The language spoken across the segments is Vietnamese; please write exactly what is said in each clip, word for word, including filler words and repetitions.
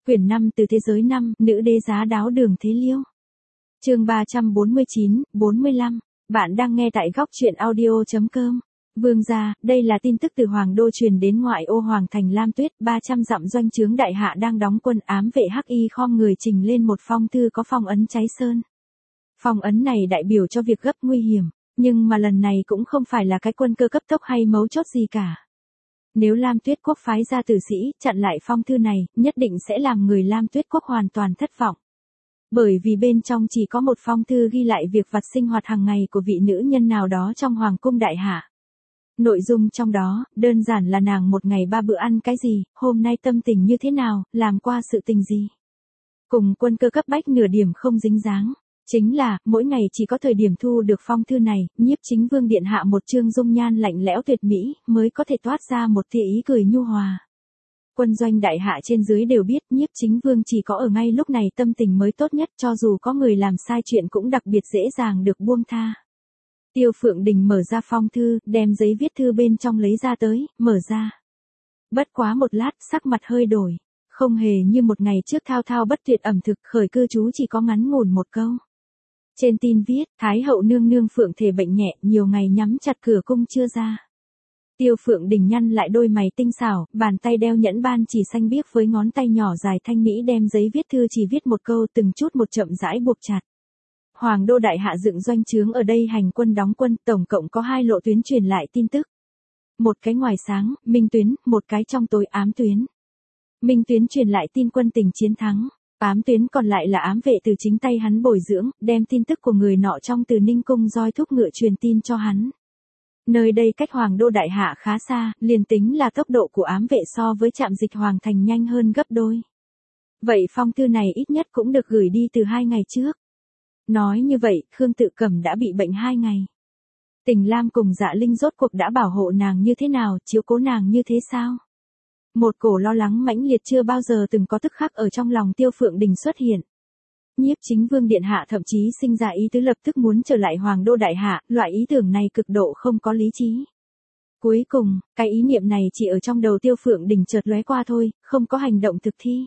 Quyển năm Từ thế giới năm, Nữ đế giá đáo Đường Thế Liêu. Chương ba trăm bốn mươi chín, bốn mươi lăm. Bạn đang nghe tại góc truyện audio chấm com. Vương gia, đây là tin tức từ Hoàng đô truyền đến ngoại ô Hoàng thành Lam Tuyết, ba trăm dặm doanh trướng đại hạ đang đóng quân. Ám vệ Hắc Y khom người trình lên một phong thư có phong ấn cháy sơn. Phong ấn này đại biểu cho việc gấp nguy hiểm, nhưng mà lần này cũng không phải là cái quân cơ cấp tốc hay mấu chốt gì cả. Nếu Lam Tuyết quốc phái ra tử sĩ chặn lại phong thư này, nhất định sẽ làm người Lam Tuyết quốc hoàn toàn thất vọng. Bởi vì bên trong chỉ có một phong thư ghi lại việc vặt sinh hoạt hàng ngày của vị nữ nhân nào đó trong hoàng cung đại hạ. Nội dung trong đó, đơn giản là nàng một ngày ba bữa ăn cái gì, hôm nay tâm tình như thế nào, làm qua sự tình gì. Cùng quân cơ cấp bách nửa điểm không dính dáng. Chính là, mỗi ngày chỉ có thời điểm thu được phong thư này, Nhiếp Chính Vương điện hạ một trương dung nhan lạnh lẽo tuyệt mỹ, mới có thể toát ra một tia ý cười nhu hòa. Quân doanh đại hạ trên dưới đều biết Nhiếp Chính Vương chỉ có ở ngay lúc này tâm tình mới tốt nhất, cho dù có người làm sai chuyện cũng đặc biệt dễ dàng được buông tha. Tiêu Phượng Đình mở ra phong thư, đem giấy viết thư bên trong lấy ra tới, mở ra. Bất quá một lát, sắc mặt hơi đổi. Không hề như một ngày trước thao thao bất tuyệt ẩm thực, khởi cư chú chỉ có ngắn ngủn một câu. Trên tin viết, Thái hậu nương nương Phượng thể bệnh nhẹ, nhiều ngày nhắm chặt cửa cung chưa ra. Tiêu Phượng Đình nhăn lại đôi mày tinh xảo, bàn tay đeo nhẫn ban chỉ xanh biếc với ngón tay nhỏ dài thanh mỹ đem giấy viết thư chỉ viết một câu từng chút một chậm rãi buộc chặt. Hoàng đô đại hạ dựng doanh trướng ở đây hành quân đóng quân, tổng cộng có hai lộ tuyến truyền lại tin tức. Một cái ngoài sáng, minh tuyến, một cái trong tối, ám tuyến. Minh tuyến truyền lại tin quân tình chiến thắng. Ám tuyến còn lại là ám vệ từ chính tay hắn bồi dưỡng, đem tin tức của người nọ trong Từ Ninh cung roi thúc ngựa truyền tin cho hắn. Nơi đây cách Hoàng đô đại hạ khá xa, liền tính là tốc độ của ám vệ so với trạm dịch Hoàng thành nhanh hơn gấp đôi. Vậy phong thư này ít nhất cũng được gửi đi từ hai ngày trước. Nói như vậy, Khương Tự Cẩm đã bị bệnh hai ngày. Tình Lam cùng Dạ Linh rốt cuộc đã bảo hộ nàng như thế nào, chiếu cố nàng như thế sao? Một cổ lo lắng mãnh liệt chưa bao giờ từng có tức khắc ở trong lòng Tiêu Phượng Đình xuất hiện. Nhiếp Chính Vương điện hạ thậm chí sinh ra ý tứ lập tức muốn trở lại Hoàng đô đại hạ, loại ý tưởng này cực độ không có lý trí. Cuối cùng, cái ý niệm này chỉ ở trong đầu Tiêu Phượng Đình chợt lóe qua thôi, không có hành động thực thi.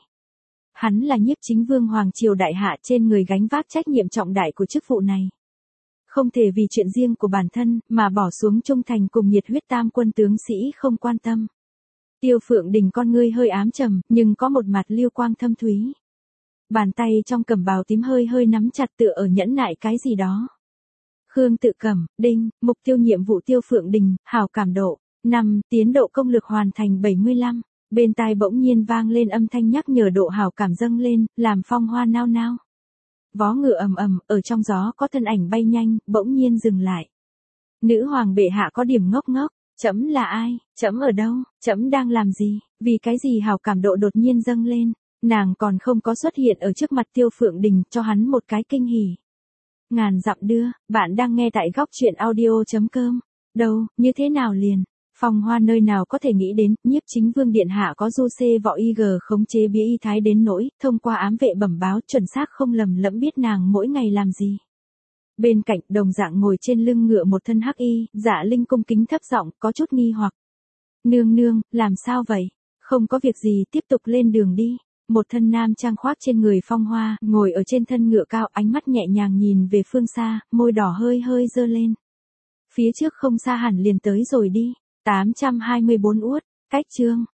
Hắn là Nhiếp Chính Vương hoàng triều đại hạ, trên người gánh vác trách nhiệm trọng đại của chức vụ này. Không thể vì chuyện riêng của bản thân mà bỏ xuống trung thành cùng nhiệt huyết tam quân tướng sĩ không quan tâm. Tiêu Phượng Đình con ngươi hơi ám trầm, nhưng có một mặt liêu quang thâm thúy. Bàn tay trong cẩm bào tím hơi hơi nắm chặt tựa ở nhẫn nại cái gì đó. Khương Tự Cẩm, đinh, mục tiêu nhiệm vụ Tiêu Phượng Đình, hảo cảm độ, năm, tiến độ công lực hoàn thành bảy mươi lăm. Bên tai bỗng nhiên vang lên âm thanh nhắc nhở độ hảo cảm dâng lên, làm phong hoa nao nao. Vó ngựa ầm ầm, ở trong gió có thân ảnh bay nhanh, bỗng nhiên dừng lại. Nữ hoàng bệ hạ có điểm ngốc ngốc. Trẫm là ai, trẫm ở đâu, trẫm đang làm gì, vì cái gì hảo cảm độ đột nhiên dâng lên, nàng còn không có xuất hiện ở trước mặt Tiêu Phượng Đình, cho hắn một cái kinh hỉ. Ngàn dặm đưa, bạn đang nghe tại góc truyện audio chấm com. Đâu, như thế nào liền, phong hoa nơi nào có thể nghĩ đến, Nhiếp Chính Vương điện hạ có du xê võ y g khống chế bía y thái đến nỗi, thông qua ám vệ bẩm báo chuẩn xác không lầm lẫm biết nàng mỗi ngày làm gì. Bên cạnh đồng dạng ngồi trên lưng ngựa một thân hắc y, Dạ Linh cung kính thấp giọng, có chút nghi hoặc. Nương nương, làm sao vậy? Không có việc gì, tiếp tục lên đường đi. Một thân nam trang khoác trên người phong hoa, ngồi ở trên thân ngựa cao, ánh mắt nhẹ nhàng nhìn về phương xa, môi đỏ hơi hơi dơ lên. Phía trước không xa hẳn liền tới rồi đi. tám trăm hai mươi bốn uất, cách chương.